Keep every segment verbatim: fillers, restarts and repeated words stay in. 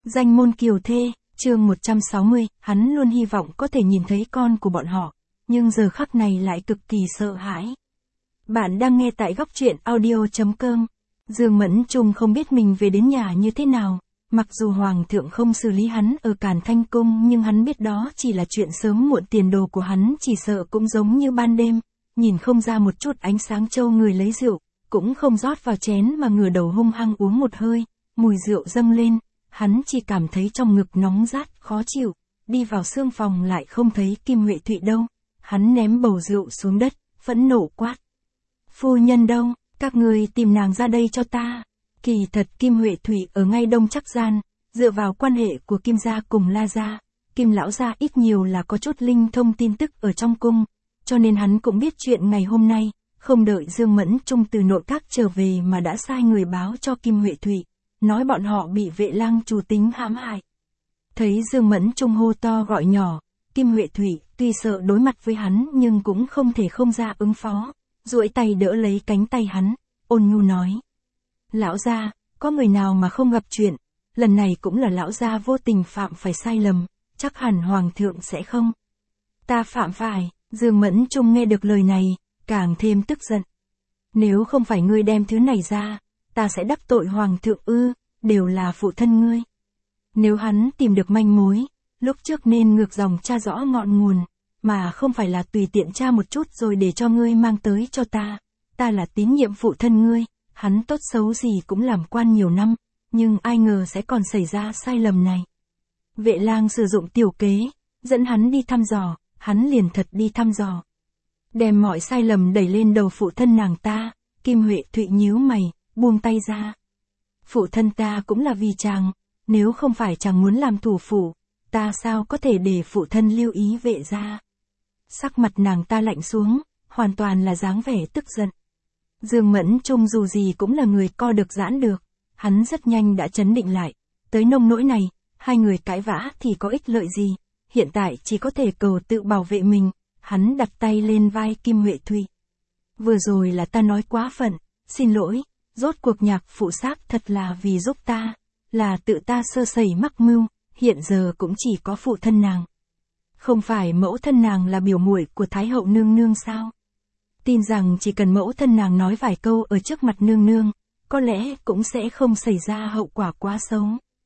Danh môn kiều thê, chương một trăm sáu mươi, hắn luôn hy vọng có thể nhìn thấy con của bọn họ, nhưng giờ khắc này lại cực kỳ sợ hãi. Bạn đang nghe tại góc truyện audio chấm com. Dương Mẫn Trung không biết mình về đến nhà như thế nào, mặc dù Hoàng thượng không xử lý hắn ở Càn Thanh Cung nhưng hắn biết đó chỉ là chuyện sớm muộn, tiền đồ của hắn chỉ sợ cũng giống như ban đêm, nhìn không ra một chút ánh sáng. Châu người lấy rượu, cũng không rót vào chén mà ngửa đầu hung hăng uống một hơi, mùi rượu dâng lên, hắn chỉ cảm thấy trong ngực nóng rát, khó chịu, đi vào xương phòng lại không thấy Kim Huệ Thụy đâu, hắn ném bầu rượu xuống đất, phẫn nộ quát. Phu nhân đâu, các người tìm nàng ra đây cho ta. Kỳ thật Kim Huệ Thụy ở ngay Đông Trắc Gian, dựa vào quan hệ của Kim gia cùng La gia, Kim lão gia ít nhiều là có chút linh thông tin tức ở trong cung, cho nên hắn cũng biết chuyện ngày hôm nay, không đợi Dương Mẫn Trung từ nội các trở về mà đã sai người báo cho Kim Huệ Thụy, nói bọn họ bị vệ lang chủ tính hãm hại. Thấy Dương Mẫn Trung hô to gọi nhỏ, Kim Huệ Thụy tuy sợ đối mặt với hắn nhưng cũng không thể không ra ứng phó, duỗi tay đỡ lấy cánh tay hắn, ôn nhu nói. Lão gia, có người nào mà không gặp chuyện, lần này cũng là lão gia vô tình phạm phải sai lầm, chắc hẳn Hoàng thượng sẽ không. Ta phạm phải, Dương Mẫn Trung nghe được lời này, càng thêm tức giận. Nếu không phải ngươi đem thứ này ra, ta sẽ đắc tội Hoàng thượng ư, đều là phụ thân ngươi. Nếu hắn tìm được manh mối, lúc trước nên ngược dòng tra rõ ngọn nguồn, mà không phải là tùy tiện tra một chút rồi để cho ngươi mang tới cho ta. Ta là tín nhiệm phụ thân ngươi, hắn tốt xấu gì cũng làm quan nhiều năm, nhưng ai ngờ sẽ còn xảy ra sai lầm này. Vệ lang sử dụng tiểu kế, dẫn hắn đi thăm dò, hắn liền thật đi thăm dò. Đem mọi sai lầm đẩy lên đầu phụ thân nàng ta, Kim Huệ Thụy nhíu mày, buông tay ra. Phụ thân ta cũng là vì chàng, nếu không phải chàng muốn làm thủ phủ, ta sao có thể để phụ thân lưu ý vệ gia. Sắc mặt nàng ta lạnh xuống, hoàn toàn là dáng vẻ tức giận. Dương Mẫn Trung dù gì cũng là người co được giãn được, hắn rất nhanh đã trấn định lại, tới nông nỗi này, hai người cãi vã thì có ích lợi gì, hiện tại chỉ có thể cầu tự bảo vệ mình, hắn đặt tay lên vai Kim Huệ Thụy. Vừa rồi là ta nói quá phận, xin lỗi, rốt cuộc nhạc phụ xác thật là vì giúp ta, là tự ta sơ sẩy mắc mưu, hiện giờ cũng chỉ có phụ thân nàng. Không phải mẫu thân nàng là biểu muội của Thái hậu nương nương sao? Tin rằng chỉ cần mẫu thân nàng nói vài câu ở trước mặt nương nương, có lẽ cũng sẽ không xảy ra hậu quả quá xấu.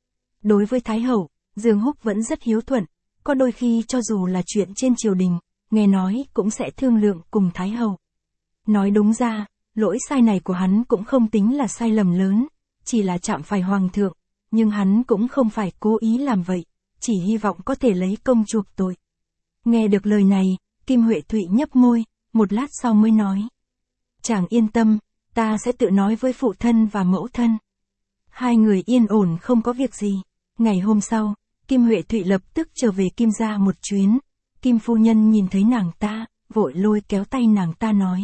Đối với Thái hậu, Dương Húc vẫn rất hiếu thuận, có đôi khi cho dù là chuyện trên triều đình, nghe nói cũng sẽ thương lượng cùng Thái hậu. Nói đúng ra, lỗi sai này của hắn cũng không tính là sai lầm lớn, chỉ là chạm phải Hoàng thượng, nhưng hắn cũng không phải cố ý làm vậy, chỉ hy vọng có thể lấy công chuộc tội. Nghe được lời này, Kim Huệ Thụy nhấp môi, một lát sau mới nói. Chàng yên tâm, ta sẽ tự nói với phụ thân và mẫu thân. Hai người yên ổn không có việc gì. Ngày hôm sau, Kim Huệ Thụy lập tức trở về Kim gia một chuyến. Kim phu nhân nhìn thấy nàng ta, vội lôi kéo tay nàng ta nói.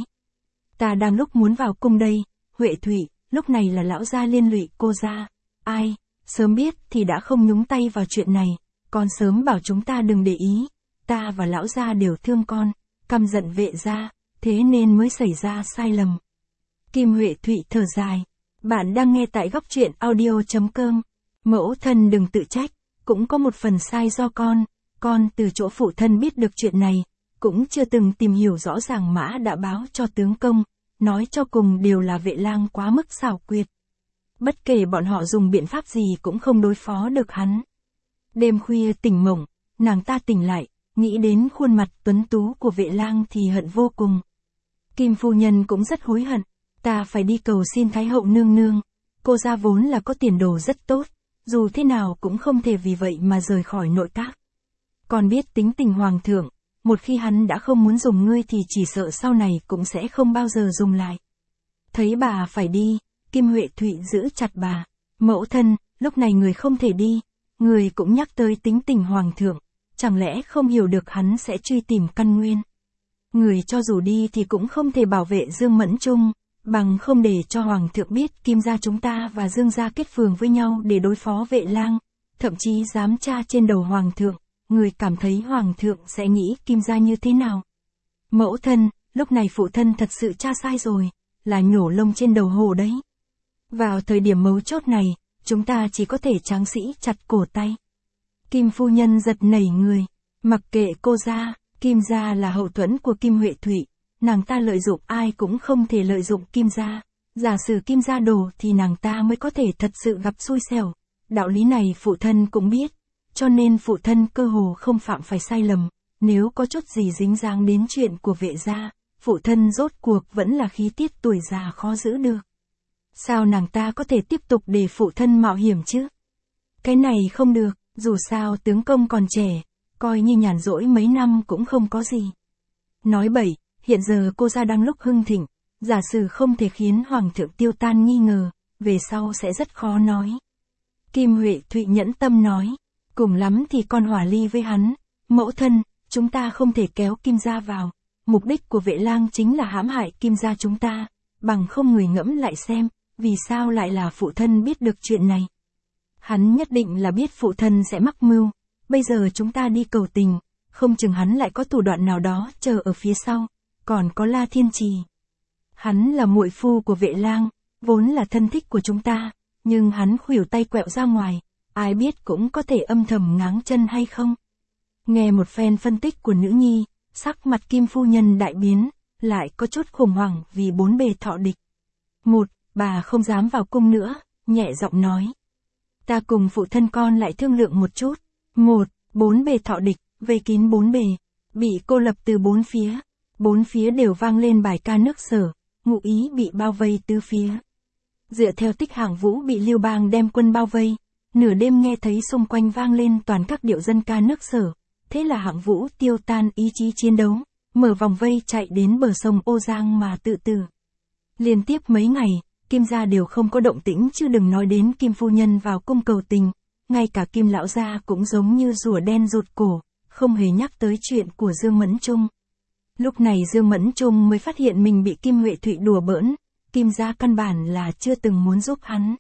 Ta đang lúc muốn vào cung đây, Huệ Thụy, lúc này là lão gia liên lụy cô gia. Ai, sớm biết thì đã không nhúng tay vào chuyện này, con sớm bảo chúng ta đừng để ý. Ta và lão gia đều thương con, căm giận vệ gia, thế nên mới xảy ra sai lầm. Kim Huệ Thụy thở dài. Bạn đang nghe tại góc truyện audio chấm com. Mẫu thân đừng tự trách, cũng có một phần sai do con, con từ chỗ phụ thân biết được chuyện này, cũng chưa từng tìm hiểu rõ ràng mã đã báo cho tướng công, nói cho cùng đều là vệ lang quá mức xảo quyệt. Bất kể bọn họ dùng biện pháp gì cũng không đối phó được hắn. Đêm khuya tỉnh mộng, nàng ta tỉnh lại, nghĩ đến khuôn mặt tuấn tú của vệ lang thì hận vô cùng. Kim phu nhân cũng rất hối hận, ta phải đi cầu xin Thái hậu nương nương, cô gia vốn là có tiền đồ rất tốt, dù thế nào cũng không thể vì vậy mà rời khỏi nội các. Còn biết tính tình Hoàng thượng, một khi hắn đã không muốn dùng ngươi thì chỉ sợ sau này cũng sẽ không bao giờ dùng lại. Thấy bà phải đi, Kim Huệ Thụy giữ chặt bà. Mẫu thân, lúc này người không thể đi, người cũng nhắc tới tính tình Hoàng thượng, chẳng lẽ không hiểu được hắn sẽ truy tìm căn nguyên. Người cho dù đi thì cũng không thể bảo vệ Dương Mẫn Trung, bằng không để cho Hoàng thượng biết Kim gia chúng ta và Dương gia kết phường với nhau để đối phó vệ lang, thậm chí dám tra trên đầu Hoàng thượng, người cảm thấy Hoàng thượng sẽ nghĩ Kim gia như thế nào? Mẫu thân, lúc này phụ thân thật sự tra sai rồi, là nhổ lông trên đầu hổ đấy. Vào thời điểm mấu chốt này, chúng ta chỉ có thể tráng sĩ chặt cổ tay. Kim phu nhân giật nảy người, mặc kệ cô gia, Kim gia là hậu thuẫn của Kim Huệ Thụy, nàng ta lợi dụng ai cũng không thể lợi dụng Kim gia, giả sử Kim gia đổ thì nàng ta mới có thể thật sự gặp xui xẻo, đạo lý này phụ thân cũng biết, cho nên phụ thân cơ hồ không phạm phải sai lầm, nếu có chút gì dính dáng đến chuyện của Vệ gia, phụ thân rốt cuộc vẫn là khí tiết tuổi già khó giữ được. Sao nàng ta có thể tiếp tục để phụ thân mạo hiểm chứ? Cái này không được, dù sao tướng công còn trẻ, coi như nhàn rỗi mấy năm cũng không có gì. Nói bậy, hiện giờ cô gia đang lúc hưng thịnh, giả sử không thể khiến hoàng thượng tiêu tan nghi ngờ, về sau sẽ rất khó nói. Kim Huệ Thụy nhẫn tâm nói, cùng lắm thì con hòa ly với hắn, mẫu thân, chúng ta không thể kéo Kim gia vào, mục đích của Vệ lang chính là hãm hại Kim gia chúng ta, bằng không người ngẫm lại xem, vì sao lại là phụ thân biết được chuyện này. Hắn nhất định là biết phụ thân sẽ mắc mưu, bây giờ chúng ta đi cầu tình, không chừng hắn lại có thủ đoạn nào đó chờ ở phía sau, còn có La Thiên Trì. Hắn là muội phu của Vệ lang, vốn là thân thích của chúng ta, nhưng hắn khuỷu tay quẹo ra ngoài, ai biết cũng có thể âm thầm ngáng chân hay không. Nghe một phen phân tích của nữ nhi, sắc mặt Kim phu nhân đại biến, lại có chút khủng hoảng vì bốn bề thọ địch. Một, bà không dám vào cung nữa, nhẹ giọng nói. Ta cùng phụ thân con lại thương lượng một chút. Một, bốn bề thọ địch, vây kín bốn bề, bị cô lập từ bốn phía. Bốn phía đều vang lên bài ca nước Sở, ngụ ý bị bao vây tứ phía. Dựa theo tích Hạng Vũ bị Lưu Bang đem quân bao vây, nửa đêm nghe thấy xung quanh vang lên toàn các điệu dân ca nước Sở, thế là Hạng Vũ tiêu tan ý chí chiến đấu, mở vòng vây chạy đến bờ sông Ô Giang mà tự tử. Liên tiếp mấy ngày, Kim gia đều không có động tĩnh chứ đừng nói đến Kim phu nhân vào cung cầu tình, ngay cả Kim lão gia cũng giống như rùa đen rụt cổ, không hề nhắc tới chuyện của Dương Mẫn Trung. Lúc này Dương Mẫn Trung mới phát hiện mình bị Kim Huệ Thụy đùa bỡn, Kim gia căn bản là chưa từng muốn giúp hắn.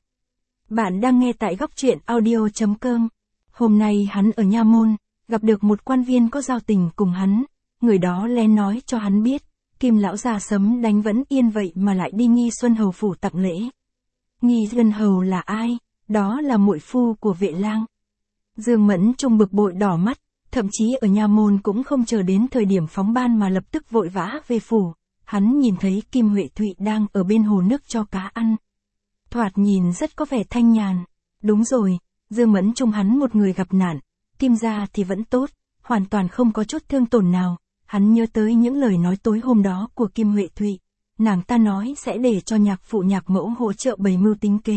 Bạn đang nghe tại góc truyện audio chấm com. Hôm nay hắn ở Nha Môn, gặp được một quan viên có giao tình cùng hắn, người đó lén nói cho hắn biết, Kim lão gia sấm đánh vẫn yên vậy mà lại đi Nghi Xuân Hầu phủ tặng lễ. Nghi Xuân Hầu là ai? Đó là muội phu của Vệ lang. Dương Mẫn Trung bực bội đỏ mắt, thậm chí ở Nha Môn cũng không chờ đến thời điểm phóng ban mà lập tức vội vã về phủ. Hắn nhìn thấy Kim Huệ Thụy đang ở bên hồ nước cho cá ăn. Thoạt nhìn rất có vẻ thanh nhàn. Đúng rồi, Dương Mẫn Trung hắn một người gặp nạn, Kim gia thì vẫn tốt, hoàn toàn không có chút thương tổn nào. Hắn nhớ tới những lời nói tối hôm đó của Kim Huệ Thụy, nàng ta nói sẽ để cho nhạc phụ nhạc mẫu hỗ trợ bày mưu tính kế.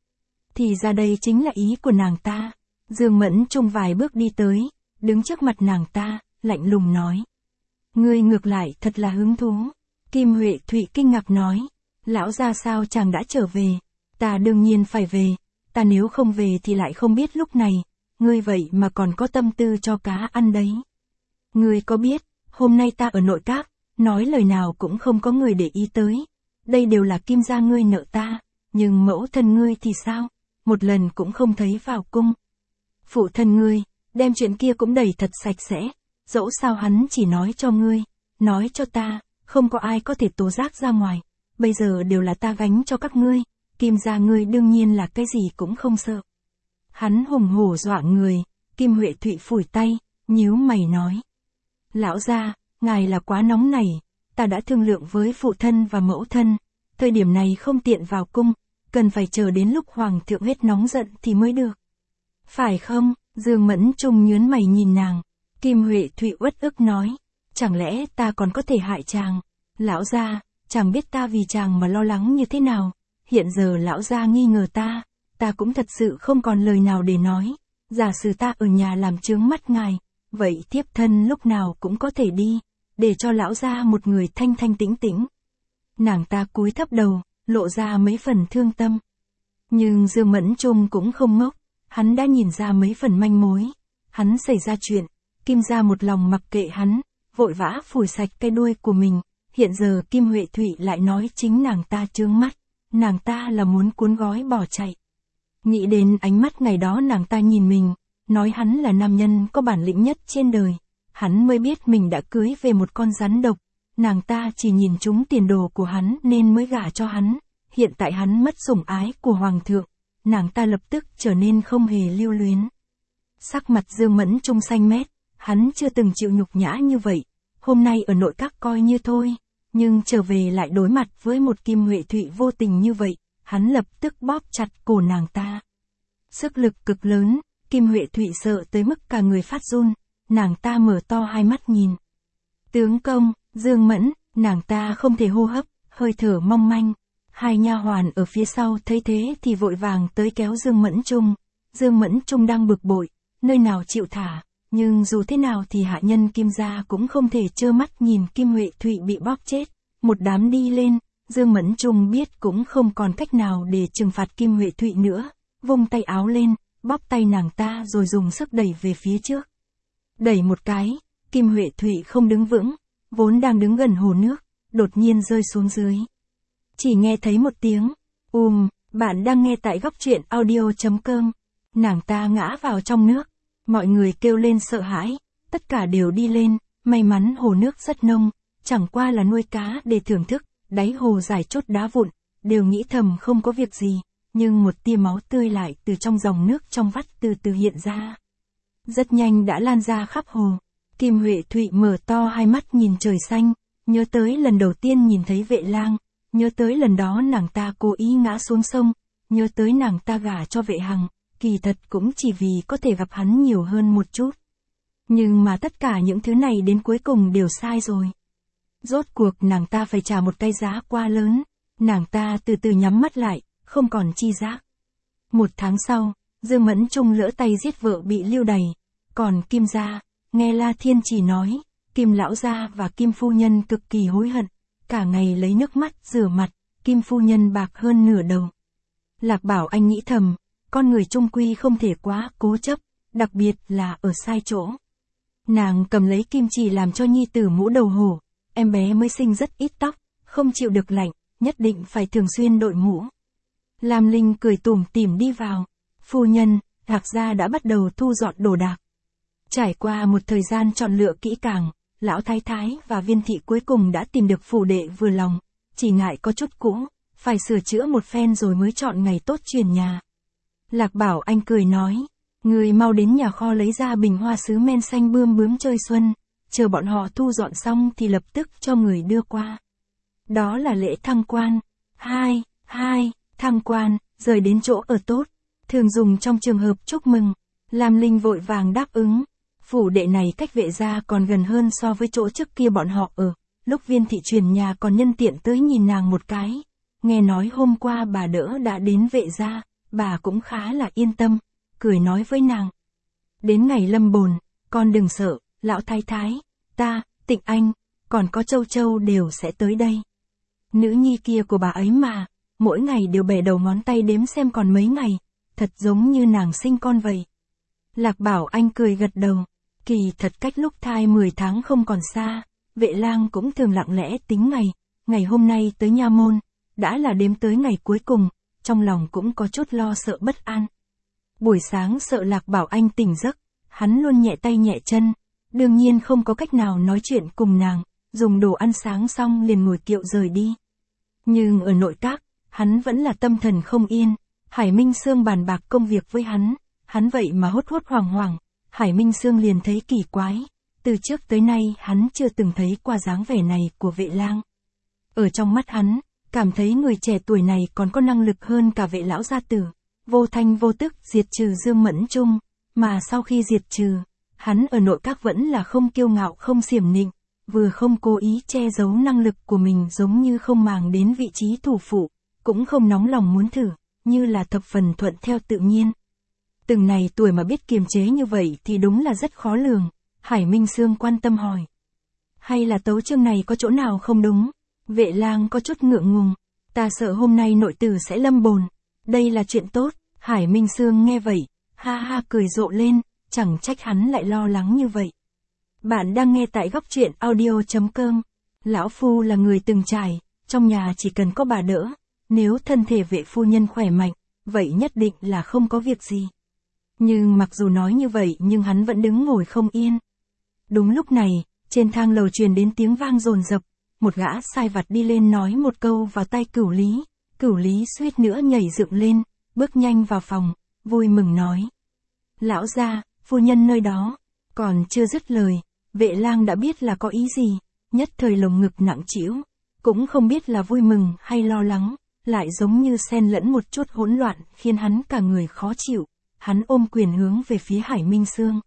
Thì ra đây chính là ý của nàng ta. Dương Mẫn Trung vài bước đi tới, đứng trước mặt nàng ta, lạnh lùng nói. Ngươi ngược lại thật là hứng thú. Kim Huệ Thụy kinh ngạc nói, lão gia sao chàng đã trở về, ta đương nhiên phải về, ta nếu không về thì lại không biết lúc này, ngươi vậy mà còn có tâm tư cho cá ăn đấy. Ngươi có biết, hôm nay ta ở nội các, nói lời nào cũng không có người để ý tới, đây đều là Kim gia ngươi nợ ta, nhưng mẫu thân ngươi thì sao, một lần cũng không thấy vào cung. Phụ thân ngươi, đem chuyện kia cũng đẩy thật sạch sẽ, dẫu sao hắn chỉ nói cho ngươi, nói cho ta, không có ai có thể tố giác ra ngoài, bây giờ đều là ta gánh cho các ngươi, Kim gia ngươi đương nhiên là cái gì cũng không sợ. Hắn hùng hổ dọa người, Kim Huệ Thụy phủi tay, nhíu mày nói. Lão gia, ngài là quá nóng nảy, ta đã thương lượng với phụ thân và mẫu thân, thời điểm này không tiện vào cung, cần phải chờ đến lúc hoàng thượng hết nóng giận thì mới được. Phải không? Dương Mẫn Trung nhớn mày nhìn nàng, Kim Huệ Thụy uất ức nói, chẳng lẽ ta còn có thể hại chàng? Lão gia, chàng biết ta vì chàng mà lo lắng như thế nào, hiện giờ lão gia nghi ngờ ta, ta cũng thật sự không còn lời nào để nói, giả sử ta ở nhà làm chướng mắt ngài, vậy thiếp thân lúc nào cũng có thể đi, để cho lão gia một người thanh thanh tĩnh tĩnh. Nàng ta cúi thấp đầu, lộ ra mấy phần thương tâm. Nhưng Dương Mẫn Trung cũng không ngốc, hắn đã nhìn ra mấy phần manh mối. Hắn xảy ra chuyện, Kim gia một lòng mặc kệ hắn, vội vã phủi sạch cái đuôi của mình, hiện giờ Kim Huệ Thụy lại nói chính nàng ta chướng mắt, nàng ta là muốn cuốn gói bỏ chạy. Nghĩ đến ánh mắt ngày đó nàng ta nhìn mình, nói hắn là nam nhân có bản lĩnh nhất trên đời, hắn mới biết mình đã cưới về một con rắn độc, nàng ta chỉ nhìn trúng tiền đồ của hắn nên mới gả cho hắn, hiện tại hắn mất sủng ái của hoàng thượng, nàng ta lập tức trở nên không hề lưu luyến. Sắc mặt Dương Mẫn Trung xanh mét, hắn chưa từng chịu nhục nhã như vậy, hôm nay ở nội các coi như thôi, nhưng trở về lại đối mặt với một Kim Huệ Thụy vô tình như vậy, hắn lập tức bóp chặt cổ nàng ta. Sức lực cực lớn, Kim Huệ Thụy sợ tới mức cả người phát run, nàng ta mở to hai mắt nhìn. Tướng công, Dương Mẫn, nàng ta không thể hô hấp, hơi thở mong manh. Hai nha hoàn ở phía sau thấy thế thì vội vàng tới kéo Dương Mẫn Trung. Dương Mẫn Trung đang bực bội, nơi nào chịu thả, nhưng dù thế nào thì hạ nhân Kim gia cũng không thể trơ mắt nhìn Kim Huệ Thụy bị bóp chết. Một đám đi lên, Dương Mẫn Trung biết cũng không còn cách nào để trừng phạt Kim Huệ Thụy nữa, vung tay áo lên, bóp tay nàng ta rồi dùng sức đẩy về phía trước. Đẩy một cái, Kim Huệ Thụy không đứng vững, vốn đang đứng gần hồ nước, đột nhiên rơi xuống dưới. Chỉ nghe thấy một tiếng, ùm, bạn đang nghe tại góc truyện audio chấm com, nàng ta ngã vào trong nước, mọi người kêu lên sợ hãi, tất cả đều đi lên, may mắn hồ nước rất nông, chẳng qua là nuôi cá để thưởng thức, đáy hồ rải chốt đá vụn, đều nghĩ thầm không có việc gì, nhưng một tia máu tươi lại từ trong dòng nước trong vắt từ từ hiện ra. Rất nhanh đã lan ra khắp hồ, Kim Huệ Thụy mở to hai mắt nhìn trời xanh, nhớ tới lần đầu tiên nhìn thấy Vệ Lang, nhớ tới lần đó nàng ta cố ý ngã xuống sông, nhớ tới nàng ta gả cho Vệ Hằng, kỳ thật cũng chỉ vì có thể gặp hắn nhiều hơn một chút. Nhưng mà tất cả những thứ này đến cuối cùng đều sai rồi. Rốt cuộc nàng ta phải trả một cái giá quá lớn, nàng ta từ từ nhắm mắt lại, không còn chi giác. Một tháng sau, Dương Mẫn Trung lỡ tay giết vợ bị lưu đày, còn Kim gia, nghe La Thiên chỉ nói, Kim lão gia và Kim phu nhân cực kỳ hối hận, cả ngày lấy nước mắt rửa mặt, Kim phu nhân bạc hơn nửa đầu. Lạc Bảo Anh nghĩ thầm, con người trung quy không thể quá cố chấp, đặc biệt là ở sai chỗ. Nàng cầm lấy kim chỉ làm cho nhi tử mũ đầu hổ, em bé mới sinh rất ít tóc, không chịu được lạnh, nhất định phải thường xuyên đội mũ. Lam Linh cười tủm tỉm đi vào, phu nhân, Lạc gia đã bắt đầu thu dọn đồ đạc. Trải qua một thời gian chọn lựa kỹ càng, lão thái thái và Viên thị cuối cùng đã tìm được phủ đệ vừa lòng, chỉ ngại có chút cũ, phải sửa chữa một phen rồi mới chọn ngày tốt chuyển nhà. Lạc Bảo Anh cười nói, người mau đến nhà kho lấy ra bình hoa sứ men xanh bươm bướm chơi xuân, chờ bọn họ thu dọn xong thì lập tức cho người đưa qua. Đó là lễ thăng quan. Hai, hai, thăng quan, rời đến chỗ ở tốt, thường dùng trong trường hợp chúc mừng. Lam Linh vội vàng đáp ứng. Phủ đệ này cách Vệ gia còn gần hơn so với chỗ trước kia bọn họ ở, lúc Viên thị chuyển nhà còn nhân tiện tới nhìn nàng một cái. Nghe nói hôm qua bà đỡ đã đến Vệ gia, bà cũng khá là yên tâm, cười nói với nàng. Đến ngày lâm bồn, con đừng sợ, lão thái thái, ta, Tịnh Anh, còn có Châu Châu đều sẽ tới đây. Nữ nhi kia của bà ấy mà, mỗi ngày đều bẻ đầu ngón tay đếm xem còn mấy ngày, thật giống như nàng sinh con vậy. Lạc Bảo Anh cười gật đầu, kỳ thật cách lúc thai mười tháng không còn xa, Vệ Lang cũng thường lặng lẽ tính ngày, ngày hôm nay tới nha môn, đã là đếm tới ngày cuối cùng, trong lòng cũng có chút lo sợ bất an. Buổi sáng sợ Lạc Bảo Anh tỉnh giấc, hắn luôn nhẹ tay nhẹ chân, đương nhiên không có cách nào nói chuyện cùng nàng, dùng đồ ăn sáng xong liền ngồi kiệu rời đi. Nhưng ở nội các, hắn vẫn là tâm thần không yên, Hải Minh Sương bàn bạc công việc với hắn, hắn vậy mà hốt hốt hoảng hoảng, Hải Minh Sương liền thấy kỳ quái, từ trước tới nay hắn chưa từng thấy qua dáng vẻ này của Vệ Lang. Ở trong mắt hắn, cảm thấy người trẻ tuổi này còn có năng lực hơn cả Vệ lão gia tử, vô thanh vô tức diệt trừ Dương Mẫn Trung, mà sau khi diệt trừ, hắn ở nội các vẫn là không kiêu ngạo không xiểm nịnh, vừa không cố ý che giấu năng lực của mình giống như không màng đến vị trí thủ phụ, cũng không nóng lòng muốn thử, như là thập phần thuận theo tự nhiên. Từng này tuổi mà biết kiềm chế như vậy thì đúng là rất khó lường. Hải Minh Sương quan tâm hỏi. Hay là tấu chương này có chỗ nào không đúng? Vệ Lang có chút ngượng ngùng. Ta sợ hôm nay nội tử sẽ lâm bồn. Đây là chuyện tốt. Hải Minh Sương nghe vậy, ha ha cười rộ lên, chẳng trách hắn lại lo lắng như vậy. Bạn đang nghe tại góc truyện audio chấm com. Lão phu là người từng trải, trong nhà chỉ cần có bà đỡ, nếu thân thể Vệ phu nhân khỏe mạnh, vậy nhất định là không có việc gì. Nhưng mặc dù nói như vậy nhưng hắn vẫn đứng ngồi không yên. Đúng lúc này, trên thang lầu truyền đến tiếng vang dồn dập, một gã sai vặt đi lên nói một câu vào tai Cửu Lý, Cửu Lý suýt nữa nhảy dựng lên, bước nhanh vào phòng, vui mừng nói. Lão gia, phu nhân nơi đó, còn chưa dứt lời, Vệ Lang đã biết là có ý gì, nhất thời lồng ngực nặng trĩu, cũng không biết là vui mừng hay lo lắng, lại giống như xen lẫn một chút hỗn loạn khiến hắn cả người khó chịu, hắn ôm quyền hướng về phía Hải Minh Sương.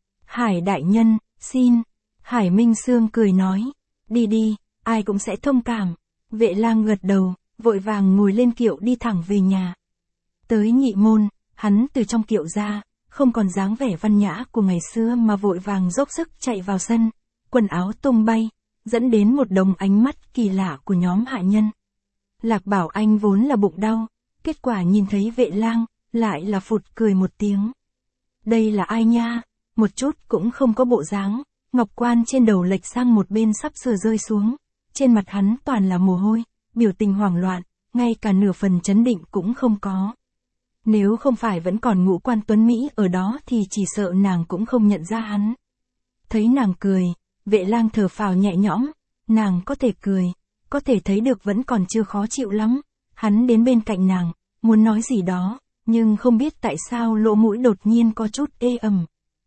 Hải đại nhân, xin. Hải Minh Sương cười nói, đi đi, ai cũng sẽ thông cảm. Vệ Lang gật đầu, vội vàng ngồi lên kiệu đi thẳng về nhà. Tới nhị môn, hắn từ trong kiệu ra, không còn dáng vẻ văn nhã của ngày xưa mà vội vàng dốc sức chạy vào sân, quần áo tung bay, dẫn đến một đống ánh mắt kỳ lạ của nhóm hạ nhân. Lạc Bảo Anh vốn là bụng đau, kết quả nhìn thấy Vệ Lang, lại là phụt cười một tiếng. Đây là ai nha, một chút cũng không có bộ dáng, ngọc quan trên đầu lệch sang một bên sắp sửa rơi xuống, trên mặt hắn toàn là mồ hôi, biểu tình hoảng loạn, ngay cả nửa phần chấn định cũng không có. Nếu không phải vẫn còn ngũ quan tuấn Mỹ ở đó thì chỉ sợ nàng cũng không nhận ra hắn. Thấy nàng cười, Vệ Lang thở phào nhẹ nhõm, nàng có thể cười, có thể thấy được vẫn còn chưa khó chịu lắm. Hắn đến bên cạnh nàng, muốn nói gì đó, nhưng không biết tại sao lỗ mũi đột nhiên có chút ê ẩm.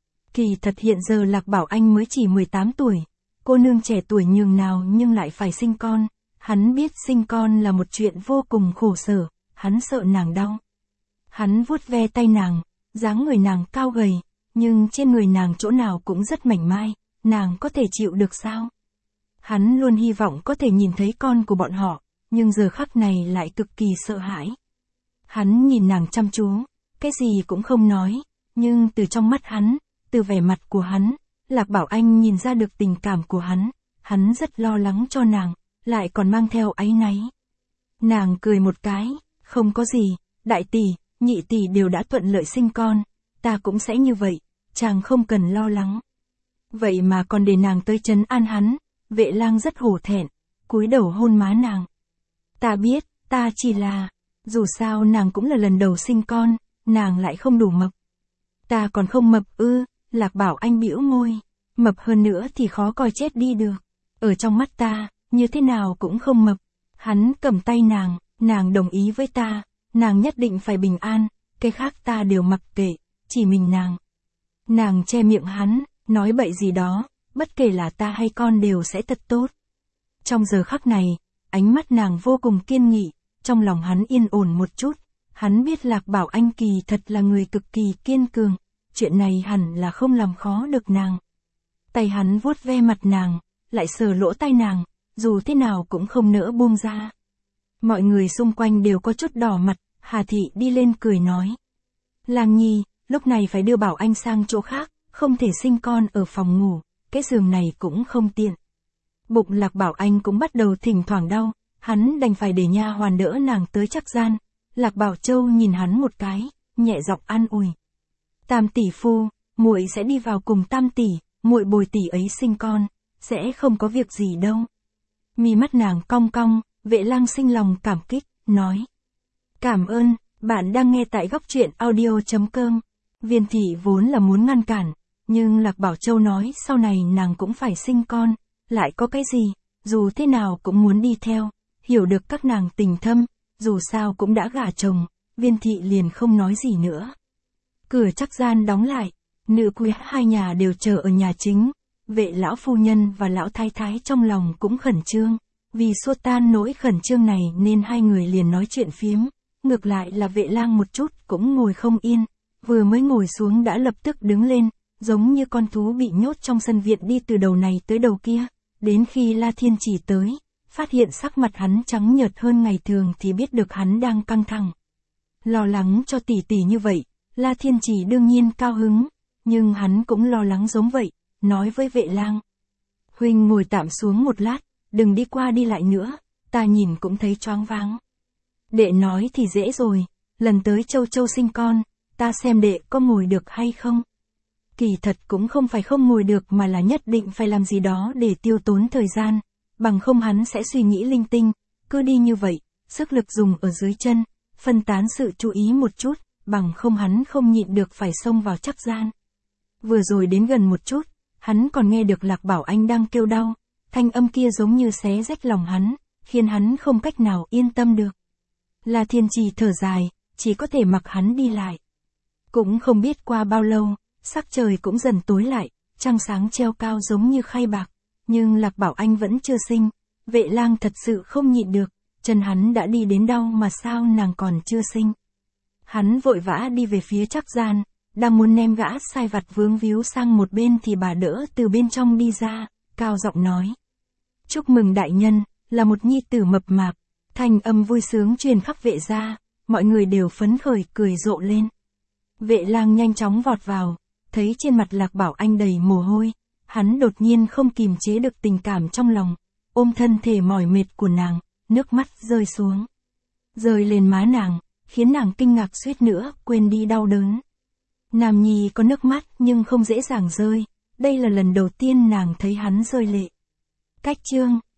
Kỳ thật hiện giờ Lạc Bảo Anh mới chỉ mười tám tuổi, cô nương trẻ tuổi nhường nào nhưng lại phải sinh con, hắn biết sinh con là một chuyện vô cùng khổ sở, hắn sợ nàng đau. Hắn vuốt ve tay nàng, dáng người nàng cao gầy, nhưng trên người nàng chỗ nào cũng rất mảnh mai, nàng có thể chịu được sao? Hắn luôn hy vọng có thể nhìn thấy con của bọn họ, nhưng giờ khắc này lại cực kỳ sợ hãi. Hắn nhìn nàng chăm chú, cái gì cũng không nói, nhưng từ trong mắt hắn, từ vẻ mặt của hắn, Lạc Bảo Anh nhìn ra được tình cảm của hắn, hắn rất lo lắng cho nàng, lại còn mang theo áy náy. Nàng cười một cái, không có gì, đại tỷ, nhị tỷ đều đã thuận lợi sinh con, ta cũng sẽ như vậy, chàng không cần lo lắng. Vậy mà còn để nàng tới trấn an hắn, Vệ Lang rất hổ thẹn, cúi đầu hôn má nàng. Ta biết, ta chỉ là, dù sao nàng cũng là lần đầu sinh con, nàng lại không đủ mập. Ta còn không mập ư, Lạc Bảo Anh bĩu môi, mập hơn nữa thì khó coi chết đi được. Ở trong mắt ta, như thế nào cũng không mập. Hắn cầm tay nàng, nàng đồng ý với ta, nàng nhất định phải bình an, cái khác ta đều mặc kệ, chỉ mình nàng. Nàng che miệng hắn, nói bậy gì đó, bất kể là ta hay con đều sẽ thật tốt. Trong giờ khắc này, ánh mắt nàng vô cùng kiên nghị, trong lòng hắn yên ổn một chút, hắn biết Lạc Bảo Anh kỳ thật là người cực kỳ kiên cường, chuyện này hẳn là không làm khó được nàng. Tay hắn vuốt ve mặt nàng, lại sờ lỗ tai nàng, dù thế nào cũng không nỡ buông ra. Mọi người xung quanh đều có chút đỏ mặt, Hà Thị đi lên cười nói. Lang Nhi, lúc này phải đưa Bảo Anh sang chỗ khác, không thể sinh con ở phòng ngủ, cái giường này cũng không tiện. Bụng Lạc Bảo Anh cũng bắt đầu thỉnh thoảng đau, hắn đành phải để nha hoàn đỡ nàng tới chắc gian. Lạc Bảo Châu nhìn hắn một cái, nhẹ giọng an ủi. Tam tỷ phu, muội sẽ đi vào cùng Tam tỷ, muội bồi tỷ ấy sinh con, sẽ không có việc gì đâu. Mi mắt nàng cong cong, Vệ Lang sinh lòng cảm kích, nói. Cảm ơn, bạn đang nghe tại góc truyện audio chấm com. Viên thị vốn là muốn ngăn cản, nhưng Lạc Bảo Châu nói sau này nàng cũng phải sinh con, lại có cái gì, dù thế nào cũng muốn đi theo, hiểu được các nàng tình thâm, dù sao cũng đã gả chồng, Viên thị liền không nói gì nữa. Cửa chắc gian đóng lại, nữ quý hai nhà đều chờ ở nhà chính, Vệ lão phu nhân và lão thái thái trong lòng cũng khẩn trương, vì xua tan nỗi khẩn trương này nên hai người liền nói chuyện phiếm, ngược lại là Vệ Lang một chút cũng ngồi không yên, vừa mới ngồi xuống đã lập tức đứng lên, giống như con thú bị nhốt trong sân viện đi từ đầu này tới đầu kia, đến khi La Thiên Chỉ tới, phát hiện sắc mặt hắn trắng nhợt hơn ngày thường thì biết được hắn đang căng thẳng. Lo lắng cho tỷ tỷ như vậy, La Thiên Chỉ đương nhiên cao hứng, nhưng hắn cũng lo lắng giống vậy, nói với Vệ Lang. Huynh ngồi tạm xuống một lát, đừng đi qua đi lại nữa, ta nhìn cũng thấy choáng váng. Đệ nói thì dễ rồi, lần tới Châu Châu sinh con, ta xem đệ có ngồi được hay không. Kỳ thật cũng không phải không ngồi được mà là nhất định phải làm gì đó để tiêu tốn thời gian, bằng không hắn sẽ suy nghĩ linh tinh, cứ đi như vậy, sức lực dùng ở dưới chân, phân tán sự chú ý một chút, bằng không hắn không nhịn được phải xông vào chắc gian. Vừa rồi đến gần một chút, hắn còn nghe được Lạc Bảo Anh đang kêu đau, thanh âm kia giống như xé rách lòng hắn, khiến hắn không cách nào yên tâm được. La Thiên Trì thở dài, chỉ có thể mặc hắn đi lại. Cũng không biết qua bao lâu, sắc trời cũng dần tối lại, trăng sáng treo cao giống như khay bạc, nhưng Lạc Bảo Anh vẫn chưa sinh. Vệ lang thật sự không nhịn được, chân hắn đã đi đến đâu mà sao nàng còn chưa sinh. Hắn vội vã đi về phía trắc gian, đang muốn ném gã sai vặt vướng víu sang một bên thì bà đỡ từ bên trong đi ra, cao giọng nói. Chúc mừng đại nhân, là một nhi tử mập mạp. Thanh âm vui sướng truyền khắp vệ gia, mọi người đều phấn khởi cười rộ lên. Vệ lang nhanh chóng vọt vào, thấy trên mặt Lạc Bảo Anh đầy mồ hôi, hắn đột nhiên không kìm chế được tình cảm trong lòng, ôm thân thể mỏi mệt của nàng, nước mắt rơi xuống. Rơi lên má nàng, khiến nàng kinh ngạc suýt nữa, quên đi đau đớn. Nam nhi có nước mắt nhưng không dễ dàng rơi, đây là lần đầu tiên nàng thấy hắn rơi lệ. Cách chương